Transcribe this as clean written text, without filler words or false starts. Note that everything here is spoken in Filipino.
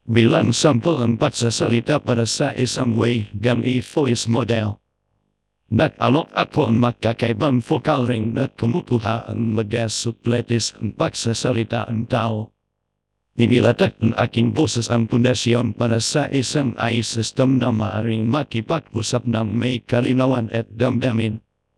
Bilang sampel ang pagsasalita para sa isang way gamit voice model. Nag-alok ako ang magkakaibang vocal ring na kumukuha ang mag-supletis ang pagsasalita ang tao. Inilatag ng aking boses ang pundasyon para sa isang AI system na maaaring makipag-usap ng may kalinawan at damdamin.